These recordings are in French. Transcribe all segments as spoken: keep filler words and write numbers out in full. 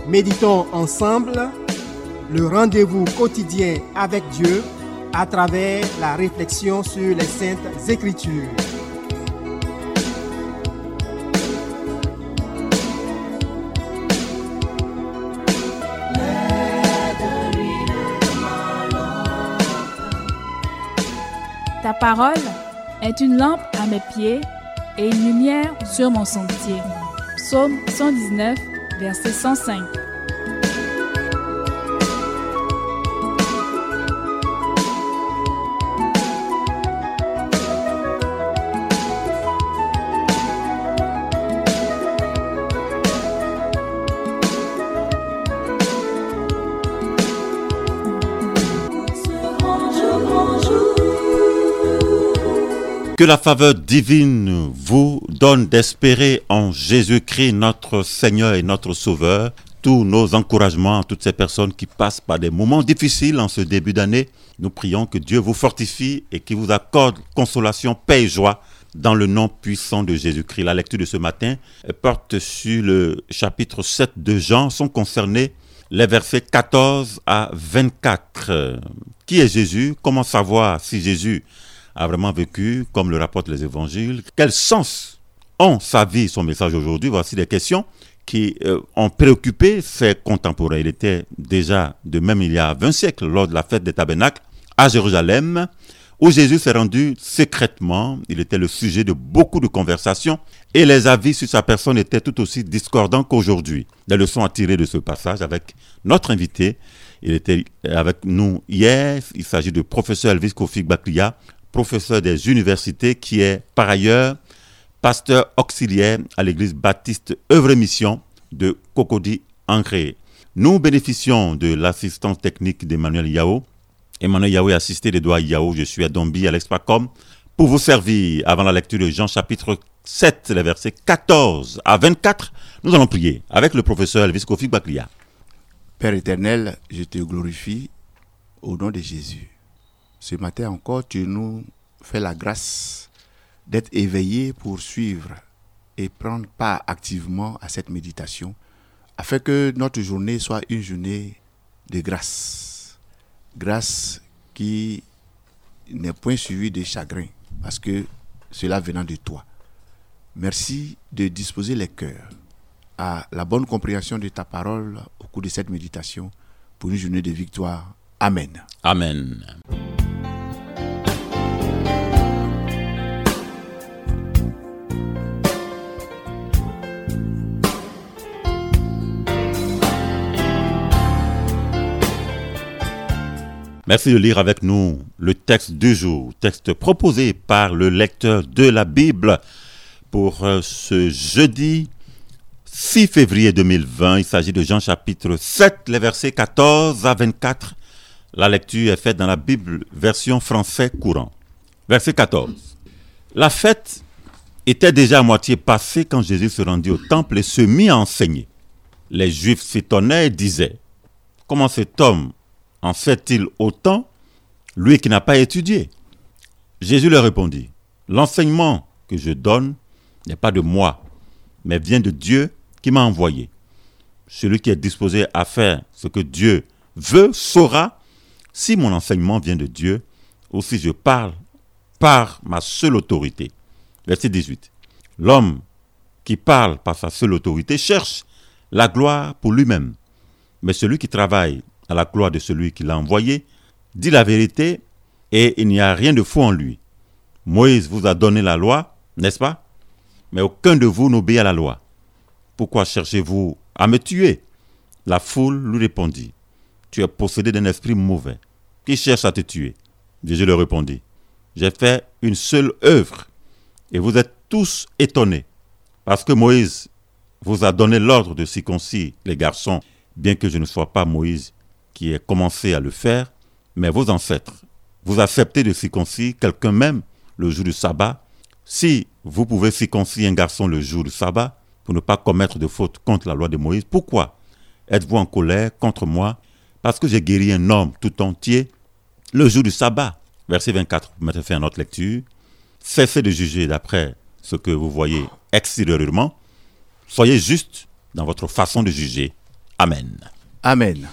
Méditons ensemble le rendez-vous quotidien avec Dieu à travers la réflexion sur les Saintes Écritures. Ta parole est une lampe à mes pieds et une lumière sur mon sentier. Psaume cent dix-neuf, verset cent cinq. Que la faveur divine vous donne d'espérer en Jésus-Christ, notre Seigneur et notre Sauveur. Tous nos encouragements à toutes ces personnes qui passent par des moments difficiles en ce début d'année. Nous prions que Dieu vous fortifie et qu'il vous accorde consolation, paix et joie dans le nom puissant de Jésus-Christ. La lecture de ce matin porte sur le chapitre sept de Jean. Sont concernés les versets quatorze à vingt-quatre. Qui est Jésus? Comment savoir si Jésus a vraiment vécu comme le rapportent les évangiles? Quel sens ont sa vie, son message aujourd'hui? Voici des questions qui euh, ont préoccupé ses contemporains. Il était déjà de même il y a vingt siècles, lors de la fête des tabernacles à Jérusalem, où Jésus s'est rendu secrètement. Il était le sujet de beaucoup de conversations et les avis sur sa personne étaient tout aussi discordants qu'aujourd'hui. Les leçons à tirer de ce passage avec notre invité. Il était avec nous hier. Il s'agit de professeur Elvis Kofi Baklia, professeur des universités, qui est par ailleurs pasteur auxiliaire à l'église baptiste Œuvre et Mission de Cocody-Ancré. Nous bénéficions de l'assistance technique d'Emmanuel Yao. Emmanuel Yao est assisté d'Edouard Yao. Je suis à Dombi, à l'Expacom, pour vous servir avant la lecture de Jean chapitre sept, les versets quatorze à vingt-quatre. Nous allons prier avec le professeur Elvis Kofi Baklia. Père éternel, je te glorifie au nom de Jésus. Ce matin encore, tu nous fais la grâce d'être éveillés pour suivre et prendre part activement à cette méditation, afin que notre journée soit une journée de grâce. Grâce qui n'est point suivie de chagrin, parce que cela venant de toi. Merci de disposer les cœurs à la bonne compréhension de ta parole au cours de cette méditation pour une journée de victoire. Amen. Amen. Merci de lire avec nous le texte du jour, texte proposé par le lecteur de la Bible pour ce jeudi six février deux mille vingt. Il s'agit de Jean chapitre sept, les versets quatorze à vingt-quatre. La lecture est faite dans la Bible version français courant. Verset quatorze. La fête était déjà à moitié passée quand Jésus se rendit au temple et se mit à enseigner. Les Juifs s'étonnaient et disaient: comment cet homme en fait-il autant, lui qui n'a pas étudié? Jésus leur répondit: l'enseignement que je donne n'est pas de moi, mais vient de Dieu qui m'a envoyé. Celui qui est disposé à faire ce que Dieu veut saura si mon enseignement vient de Dieu ou si je parle par ma seule autorité. Verset dix-huit. L'homme qui parle par sa seule autorité cherche la gloire pour lui-même, mais celui qui travaille à la gloire de celui qui l'a envoyé dit la vérité et il n'y a rien de faux en lui. Moïse vous a donné la loi, n'est-ce pas? Mais aucun de vous n'obéit à la loi. Pourquoi cherchez-vous à me tuer? La foule lui répondit: tu es possédé d'un esprit mauvais. Qui cherche à te tuer? Jésus leur répondit: j'ai fait une seule œuvre et vous êtes tous étonnés, parce que Moïse vous a donné l'ordre de circoncire les garçons, bien que je ne sois pas Moïse qui ait commencé à le faire, mais vos ancêtres. Vous acceptez de circoncire quelqu'un même le jour du sabbat. Si vous pouvez circoncire un garçon le jour du sabbat pour ne pas commettre de faute contre la loi de Moïse, pourquoi êtes-vous en colère contre moi parce que j'ai guéri un homme tout entier le jour du sabbat? Verset vingt-quatre, vous mettez fait à notre lecture. Cessez de juger d'après ce que vous voyez extérieurement. Soyez juste dans votre façon de juger. Amen. Amen.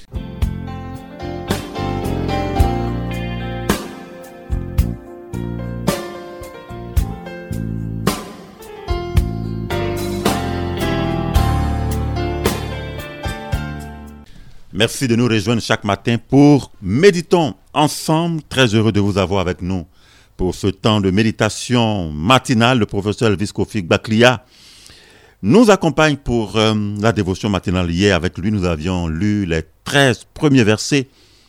Merci de nous rejoindre chaque matin pour Méditons ensemble. Très heureux de vous avoir avec nous pour ce temps de méditation matinale. Le professeur Elvis Kofi Baklia nous accompagne pour euh, la dévotion matinale. Hier, avec lui, nous avions lu les treize premiers versets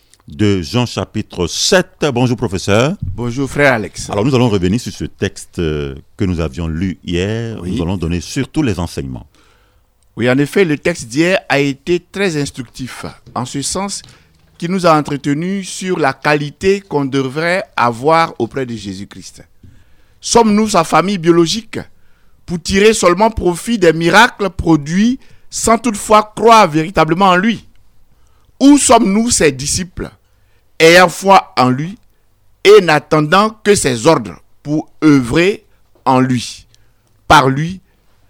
de Jean chapitre sept. Bonjour professeur. Bonjour frère Alex. Alors nous allons revenir sur ce texte euh, que nous avions lu hier. Oui. Nous allons donner surtout les enseignements. Oui, en effet, le texte d'hier a été très instructif, en ce sens qu'il nous a entretenus sur la qualité qu'on devrait avoir auprès de Jésus-Christ. Sommes-nous sa famille biologique pour tirer seulement profit des miracles produits sans toutefois croire véritablement en lui? Ou sommes-nous ses disciples, ayant foi en lui et n'attendant que ses ordres pour œuvrer en lui, par lui,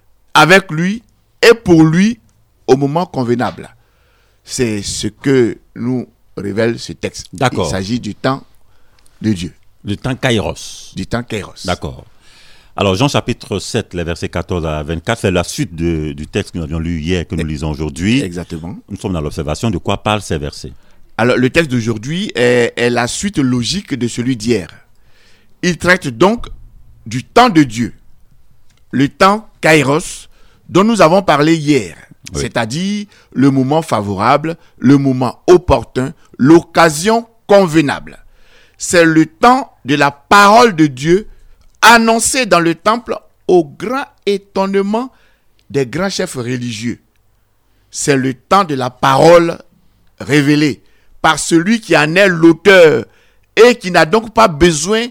avec lui et pour lui au moment convenable? C'est ce que nous révèle ce texte. D'accord. Il s'agit du temps de Dieu. Du temps Kairos. Du temps Kairos. D'accord. Alors Jean chapitre sept, les versets quatorze à vingt-quatre, c'est la suite de, du texte que nous avions lu hier, que nous lisons aujourd'hui. Exactement. Nous sommes dans l'observation de quoi parlent ces versets. Alors le texte d'aujourd'hui est, est la suite logique de celui d'hier. Il traite donc du temps de Dieu, le temps Kairos, dont nous avons parlé hier, oui. C'est-à-dire le moment favorable, le moment opportun, l'occasion convenable. C'est le temps de la parole de Dieu annoncée dans le temple au grand étonnement des grands chefs religieux. C'est le temps de la parole révélée par celui qui en est l'auteur et qui n'a donc pas besoin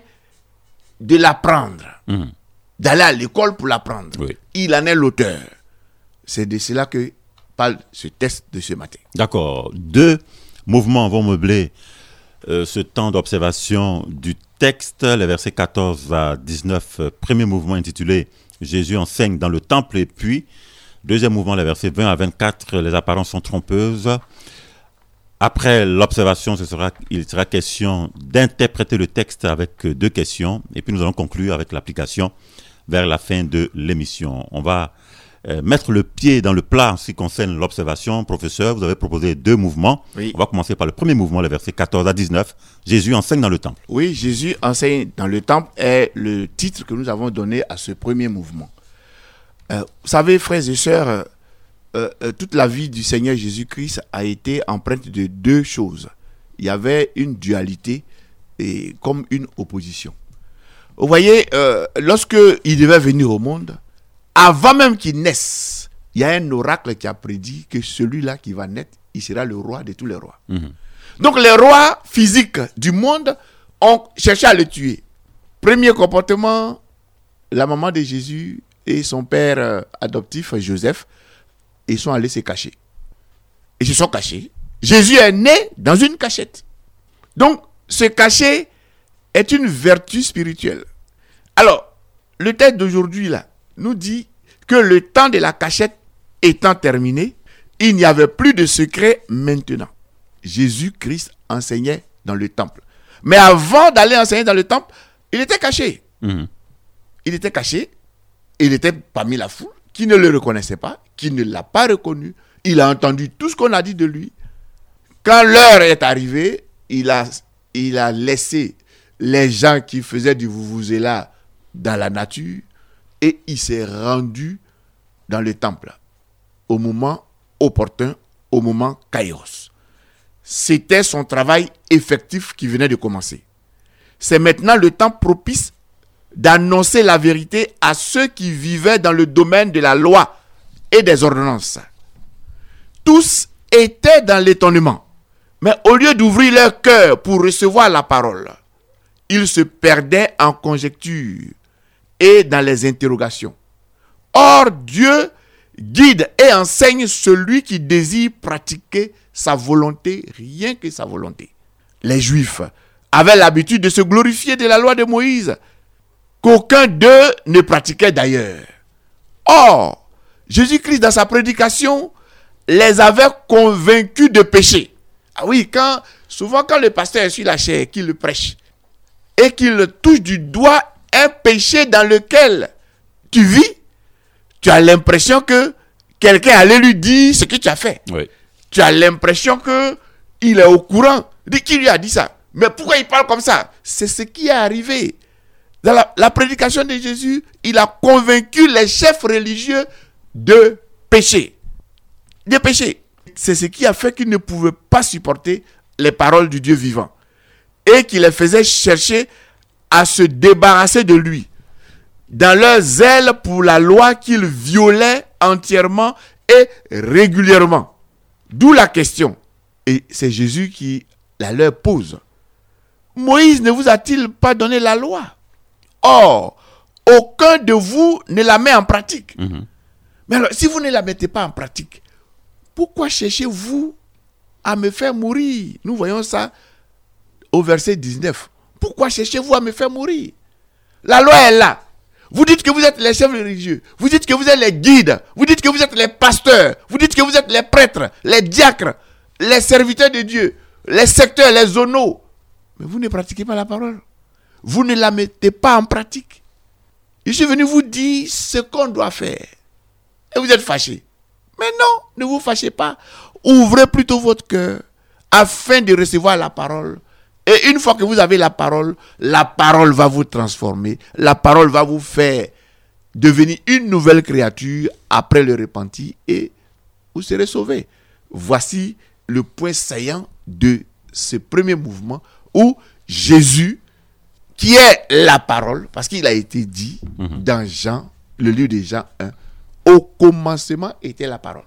de l'apprendre. Mmh. D'aller à l'école pour l'apprendre. Oui. Il en est l'auteur. C'est de cela que parle ce texte de ce matin. D'accord. Deux mouvements vont meubler euh, ce temps d'observation du texte. Les versets quatorze à dix-neuf. Premier mouvement intitulé « Jésus enseigne dans le temple » et puis, deuxième mouvement, les versets vingt à vingt-quatre. Les apparences sont trompeuses. Après l'observation, ce sera, il sera question d'interpréter le texte avec deux questions. Et puis nous allons conclure avec l'application vers la fin de l'émission. On va euh, mettre le pied dans le plat en ce qui concerne l'observation. Professeur, vous avez proposé deux mouvements. Oui. On va commencer par le premier mouvement, les versets quatorze à dix-neuf. Jésus enseigne dans le temple. Oui, Jésus enseigne dans le temple est le titre que nous avons donné à ce premier mouvement. Euh, vous savez, frères et sœurs, euh, euh, toute la vie du Seigneur Jésus-Christ a été empreinte de deux choses. Il y avait une dualité et comme une opposition. Vous voyez, euh, lorsque il devait venir au monde, avant même qu'il naisse, il y a un oracle qui a prédit que celui-là qui va naître, il sera le roi de tous les rois. Mmh. Donc les rois physiques du monde ont cherché à le tuer. Premier comportement, la maman de Jésus et son père euh, adoptif, Joseph, ils sont allés se cacher. Ils se sont cachés. Jésus est né dans une cachette. Donc, se cacher est une vertu spirituelle. Alors, le texte d'aujourd'hui là nous dit que le temps de la cachette étant terminé, il n'y avait plus de secret maintenant. Jésus-Christ enseignait dans le temple. Mais avant d'aller enseigner dans le temple, il était caché. Mmh. Il était caché, il était parmi la foule, qui ne le reconnaissait pas, qui ne l'a pas reconnu. Il a entendu tout ce qu'on a dit de lui. Quand l'heure est arrivée, il a, il a laissé les gens qui faisaient du vuvuzela dans la nature et il s'est rendu dans le temple au moment opportun, au moment kairos. C'était son travail effectif qui venait de commencer. C'est maintenant le temps propice d'annoncer la vérité à ceux qui vivaient dans le domaine de la loi et des ordonnances. Tous étaient dans l'étonnement, mais au lieu d'ouvrir leur cœur pour recevoir la parole, ils se perdaient en conjectures et dans les interrogations. Or, Dieu guide et enseigne celui qui désire pratiquer sa volonté, rien que sa volonté. Les Juifs avaient l'habitude de se glorifier de la loi de Moïse, qu'aucun d'eux ne pratiquait d'ailleurs. Or, Jésus-Christ, dans sa prédication, les avait convaincus de péché. Ah oui, quand, souvent quand le pasteur est sur la chair, qu'il le prêche, et qu'il touche du doigt un péché dans lequel tu vis, tu as l'impression que quelqu'un allait lui dire ce que tu as fait. Oui. Tu as l'impression qu'il est au courant. Qui lui a dit ça? Mais pourquoi il parle comme ça? C'est ce qui est arrivé. Dans la, la prédication de Jésus, il a convaincu les chefs religieux de péché. De péché. C'est ce qui a fait qu'ils ne pouvaient pas supporter les paroles du Dieu vivant. Et qui les faisait chercher à se débarrasser de lui. Dans leur zèle pour la loi qu'ils violaient entièrement et régulièrement. D'où la question. Et c'est Jésus qui la leur pose. Moïse ne vous a-t-il pas donné la loi? Or, aucun de vous ne la met en pratique. Mm-hmm. Mais alors, si vous ne la mettez pas en pratique, pourquoi cherchez-vous à me faire mourir? Nous voyons ça au verset dix-neuf. Pourquoi cherchez-vous à me faire mourir? La loi est là. Vous dites que vous êtes les chefs religieux. Vous dites que vous êtes les guides. Vous dites que vous êtes les pasteurs. Vous dites que vous êtes les prêtres, les diacres, les serviteurs de Dieu, les secteurs, les zonos. Mais vous ne pratiquez pas la parole. Vous ne la mettez pas en pratique. Je suis venu vous dire ce qu'on doit faire. Et vous êtes fâchés. Mais non, ne vous fâchez pas. Ouvrez plutôt votre cœur afin de recevoir la parole. Et une fois que vous avez la parole, la parole va vous transformer. La parole va vous faire devenir une nouvelle créature après le repenti et vous serez sauvés. Voici le point saillant de ce premier mouvement où Jésus, qui est la parole, parce qu'il a été dit mm-hmm. dans Jean, le livre de Jean un, au commencement était la parole.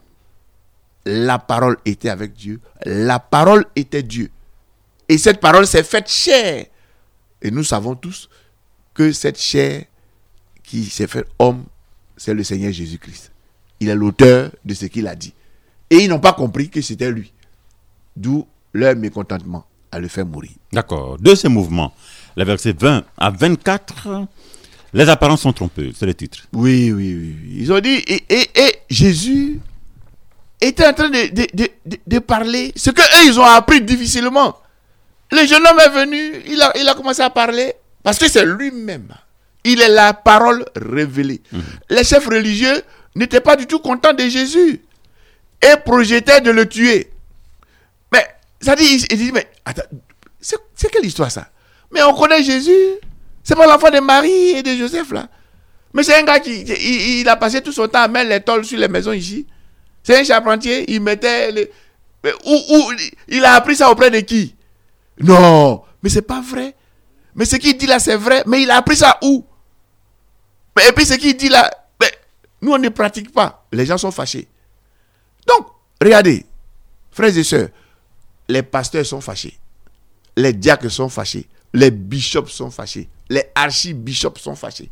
La parole était avec Dieu. La parole était Dieu. Et cette parole s'est faite chair. Et nous savons tous que cette chair qui s'est faite homme, c'est le Seigneur Jésus-Christ. Il est l'auteur de ce qu'il a dit. Et ils n'ont pas compris que c'était lui. D'où leur mécontentement à le faire mourir. D'accord. De ces mouvements, les versets vingt à vingt-quatre, les apparences sont trompeuses, c'est le titre. Oui, oui, oui. Ils ont dit, et, et, et Jésus était en train de, de, de, de, de parler, ce qu'eux, ils ont appris difficilement. Le jeune homme est venu, il a, il a commencé à parler, parce que c'est lui-même. Il est la parole révélée. Mmh. Les chefs religieux n'étaient pas du tout contents de Jésus et projetaient de le tuer. Mais, ça dit, il, il dit, mais, attends, c'est, c'est quelle histoire ça? Mais on connaît Jésus, c'est pas l'enfant de Marie et de Joseph là. Mais c'est un gars qui, il, il a passé tout son temps à mettre les tôles sur les maisons ici. C'est un charpentier, il mettait, les, où, où, il a appris ça auprès de qui? Non, mais c'est pas vrai. Mais ce qu'il dit là, c'est vrai. Mais il a appris ça où? Mais, et puis ce qu'il dit là, mais, nous on ne pratique pas. Les gens sont fâchés. Donc, regardez, frères et sœurs, les pasteurs sont fâchés. Les diacres sont fâchés. Les bishops sont fâchés. Les archibishops sont fâchés.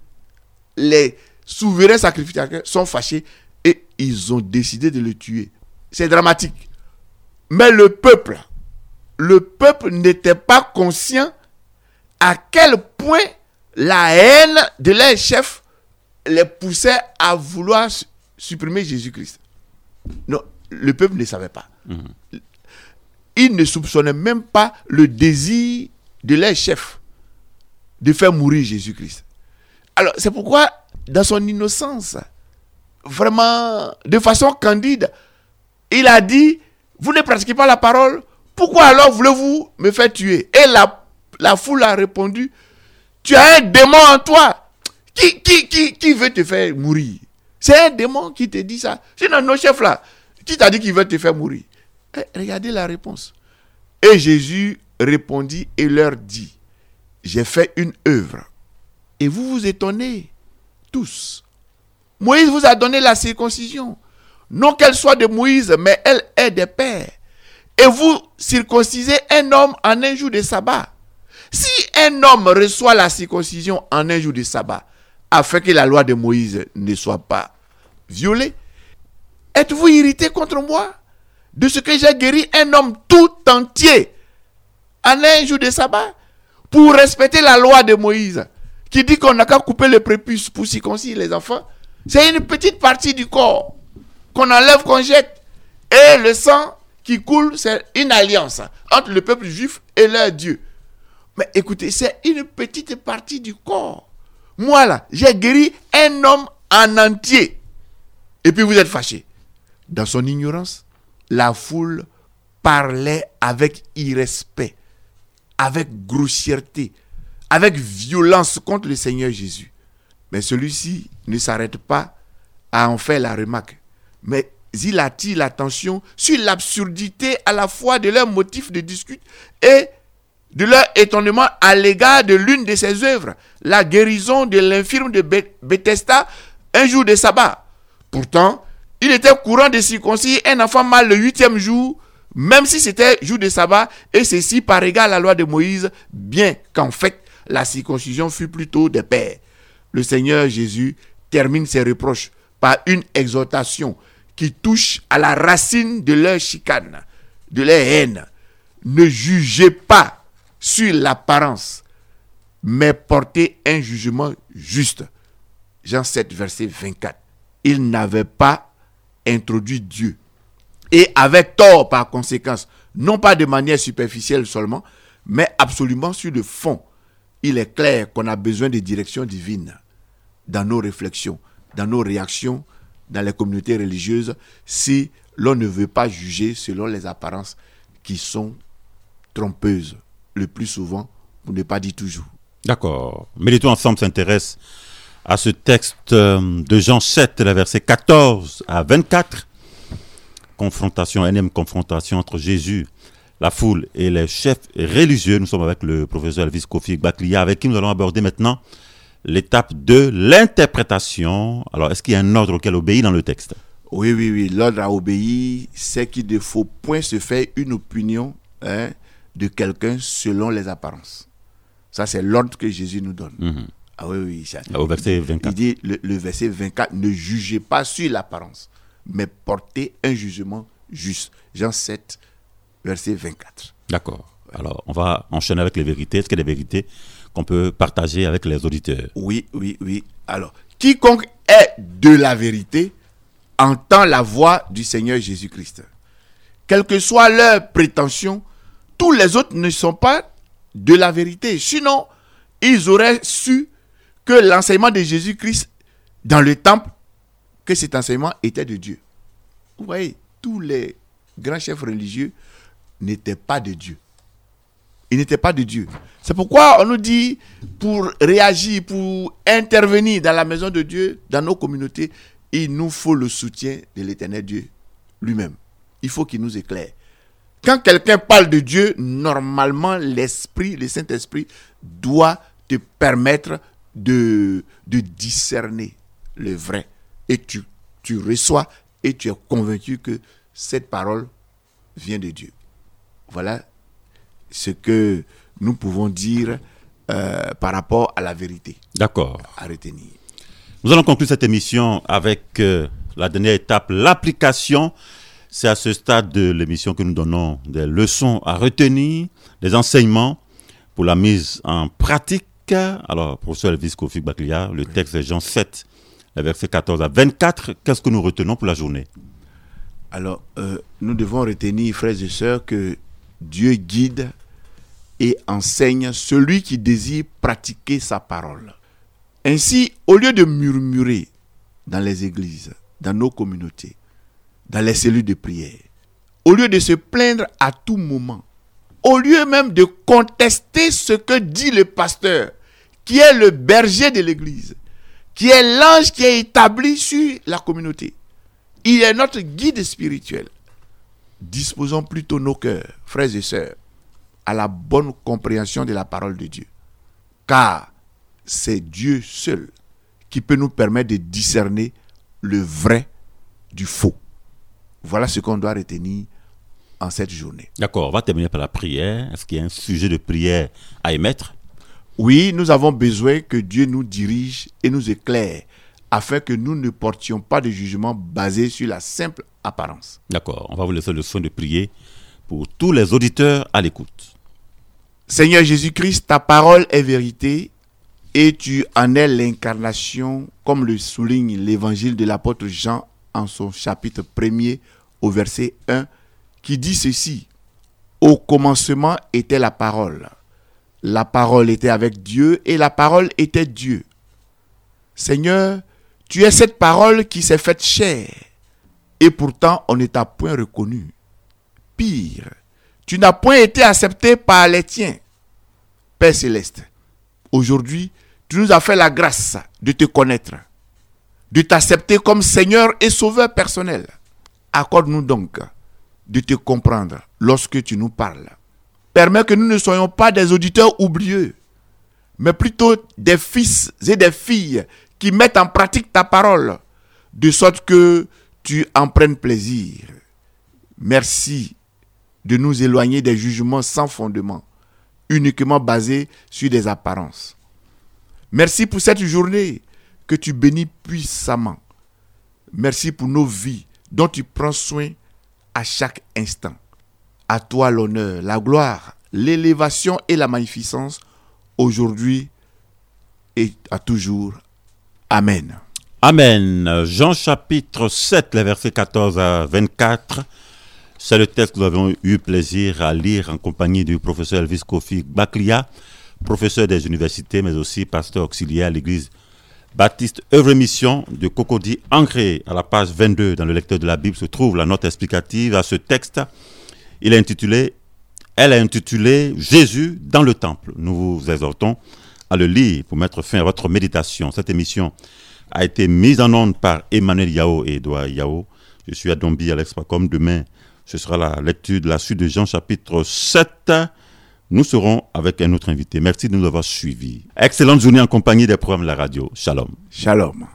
Les souverains sacrificateurs sont fâchés. Et ils ont décidé de le tuer. C'est dramatique. Mais le peuple... Le peuple n'était pas conscient à quel point la haine de leurs chefs les poussait à vouloir supprimer Jésus-Christ. Non, le peuple ne savait pas. Mmh. Il ne soupçonnait même pas le désir de leurs chefs de faire mourir Jésus-Christ. Alors, c'est pourquoi, dans son innocence, vraiment, de façon candide, il a dit, vous ne pratiquez pas la parole, pourquoi alors voulez-vous me faire tuer? Et la, la foule a répondu, tu as un démon en toi. Qui, qui, qui, qui veut te faire mourir? C'est un démon qui te dit ça. Sinon, nos chefs là, qui t'a dit qu'il veut te faire mourir? Et regardez la réponse. Et Jésus répondit et leur dit, j'ai fait une œuvre. Et vous vous étonnez tous. Moïse vous a donné la circoncision. Non qu'elle soit de Moïse, mais elle est des pères. Et vous circoncisez un homme en un jour de sabbat. Si un homme reçoit la circoncision en un jour de sabbat, afin que la loi de Moïse ne soit pas violée, êtes-vous irrité contre moi de ce que j'ai guéri un homme tout entier en un jour de sabbat pour respecter la loi de Moïse qui dit qu'on n'a qu'à couper le prépuce pour circoncire les enfants? C'est une petite partie du corps qu'on enlève, qu'on jette. Et le sang qui coule, c'est une alliance entre le peuple juif et leur Dieu. Mais écoutez, c'est une petite partie du corps. Moi là, j'ai guéri un homme en entier. Et puis vous êtes fâchés. Dans son ignorance, la foule parlait avec irrespect, avec grossièreté, avec violence contre le Seigneur Jésus. Mais celui-ci ne s'arrête pas à en faire la remarque. Mais il attire l'attention sur l'absurdité à la fois de leur motif de discute et de leur étonnement à l'égard de l'une de ses œuvres, la guérison de l'infirme de Bethesda un jour de sabbat. Pourtant, il était courant de circoncire un enfant mâle le huitième jour, même si c'était jour de sabbat, et ceci par égard à la loi de Moïse, bien qu'en fait, la circoncision fut plutôt des pères. Le Seigneur Jésus termine ses reproches par une exhortation qui touche à la racine de leur chicane, de leur haine. Ne jugez pas sur l'apparence, mais portez un jugement juste. Jean sept, verset vingt-quatre. Il n'avait pas introduit Dieu. Et avec tort par conséquence, non pas de manière superficielle seulement, mais absolument sur le fond. Il est clair qu'on a besoin de direction divine dans nos réflexions, dans nos réactions, dans les communautés religieuses, si l'on ne veut pas juger selon les apparences qui sont trompeuses, le plus souvent, pour ne pas dire toujours. D'accord. Méditons ensemble s'intéresse à ce texte de Jean sept, les versets quatorze à vingt-quatre. Confrontation, énième confrontation entre Jésus, la foule et les chefs religieux. Nous sommes avec le professeur Elvis Kofi Gbaklia, avec qui nous allons aborder maintenant l'étape de l'interprétation. Alors, est-ce qu'il y a un ordre auquel obéir dans le texte? Oui, oui, oui. L'ordre à obéir, c'est qu'il ne faut point se faire une opinion hein, de quelqu'un selon les apparences. Ça, c'est l'ordre que Jésus nous donne. Mm-hmm. Ah oui, oui. Ça, Au verset vingt-quatre. Il dit, le, le verset vingt-quatre, ne jugez pas sur l'apparence, mais portez un jugement juste. Jean sept, verset vingt-quatre. D'accord. Alors, on va enchaîner avec les vérités. Est-ce qu'il y a des vérités qu'on peut partager avec les auditeurs? Oui, oui, oui. Alors, quiconque est de la vérité entend la voix du Seigneur Jésus-Christ. Quelle que soit leur prétention, tous les autres ne sont pas de la vérité. Sinon, ils auraient su que l'enseignement de Jésus-Christ dans le temple, que cet enseignement était de Dieu. Vous voyez, tous les grands chefs religieux n'étaient pas de Dieu. Ils n'étaient pas de Dieu. C'est pourquoi on nous dit, pour réagir, pour intervenir dans la maison de Dieu, dans nos communautés, il nous faut le soutien de l'Éternel Dieu lui-même. Il faut qu'il nous éclaire. Quand quelqu'un parle de Dieu, normalement, l'Esprit, le Saint-Esprit, doit te permettre de, de discerner le vrai. Et tu, tu reçois et tu es convaincu que cette parole vient de Dieu. Voilà ce que nous pouvons dire euh, par rapport à la vérité. D'accord. À retenir. Nous allons conclure cette émission avec euh, la dernière étape, l'application. C'est à ce stade de l'émission que nous donnons des leçons à retenir, des enseignements pour la mise en pratique. Alors, professeur Elvis Kofi Gbaklia, le texte est Jean sept, les versets quatorze à vingt-quatre. Qu'est-ce que nous retenons pour la journée? Alors, euh, nous devons retenir, frères et sœurs, que Dieu guide et enseigne celui qui désire pratiquer sa parole. Ainsi, au lieu de murmurer dans les églises, dans nos communautés, dans les cellules de prière, au lieu de se plaindre à tout moment, au lieu même de contester ce que dit le pasteur, qui est le berger de l'église, qui est l'ange qui est établi sur la communauté, il est notre guide spirituel. Disposons plutôt nos cœurs, frères et sœurs, à la bonne compréhension de la parole de Dieu. Car c'est Dieu seul qui peut nous permettre de discerner le vrai du faux. Voilà ce qu'on doit retenir en cette journée. D'accord, on va terminer par la prière. Est-ce qu'il y a un sujet de prière à émettre? Oui, nous avons besoin que Dieu nous dirige et nous éclaire afin que nous ne portions pas de jugement basé sur la simple apparence. D'accord, on va vous laisser le soin de prier pour tous les auditeurs à l'écoute. Seigneur Jésus-Christ, ta parole est vérité et tu en es l'incarnation, comme le souligne l'évangile de l'apôtre Jean en son chapitre premier au verset un qui dit ceci. Au commencement était la parole. La parole était avec Dieu et la parole était Dieu. Seigneur, tu es cette parole qui s'est faite chair et pourtant on ne t'a point reconnu. Pire, tu n'as point été accepté par les tiens. Père céleste, aujourd'hui, tu nous as fait la grâce de te connaître, de t'accepter comme Seigneur et Sauveur personnel. Accorde-nous donc de te comprendre lorsque tu nous parles. Permets que nous ne soyons pas des auditeurs oublieux, mais plutôt des fils et des filles qui mettent en pratique ta parole, de sorte que tu en prennes plaisir. Merci de nous éloigner des jugements sans fondement, uniquement basés sur des apparences. Merci pour cette journée que tu bénis puissamment. Merci pour nos vies dont tu prends soin à chaque instant. À toi l'honneur, la gloire, l'élévation et la magnificence, aujourd'hui et à toujours. Amen. Amen. Jean chapitre sept, les versets quatorze à vingt-quatre. C'est le texte que nous avons eu plaisir à lire en compagnie du professeur Elvis Kofi Baklia, professeur des universités, mais aussi pasteur auxiliaire à l'église Baptiste Œuvre et Mission de Cocody. Ancré à la page vingt-deux dans le lecteur de la Bible se trouve la note explicative à ce texte. Il est intitulé, elle est intitulée Jésus dans le temple. Nous vous exhortons à le lire pour mettre fin à votre méditation. Cette émission a été mise en onde par Emmanuel Yao et Edouard Yao. Je suis à Dombi, Alex Pacom. Demain, ce sera la lecture de la suite de Jean chapitre sept. Nous serons avec un autre invité. Merci de nous avoir suivis. Excellente journée en compagnie des programmes de la radio. Shalom. Shalom.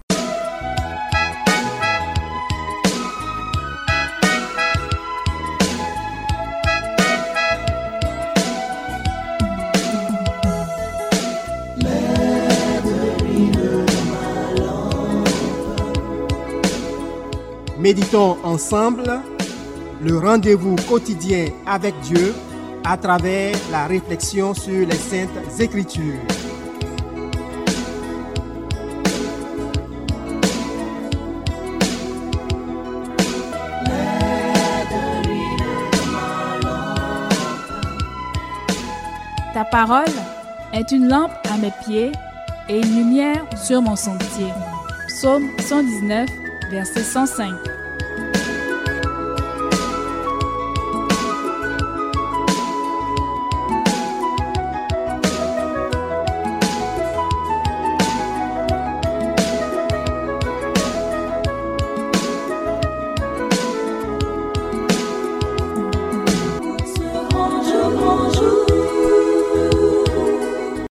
Méditons ensemble le rendez-vous quotidien avec Dieu à travers la réflexion sur les Saintes Écritures. Ta parole est une lampe à mes pieds et une lumière sur mon sentier. Psaume cent dix-neuf, verset cent cinq. Bonjour.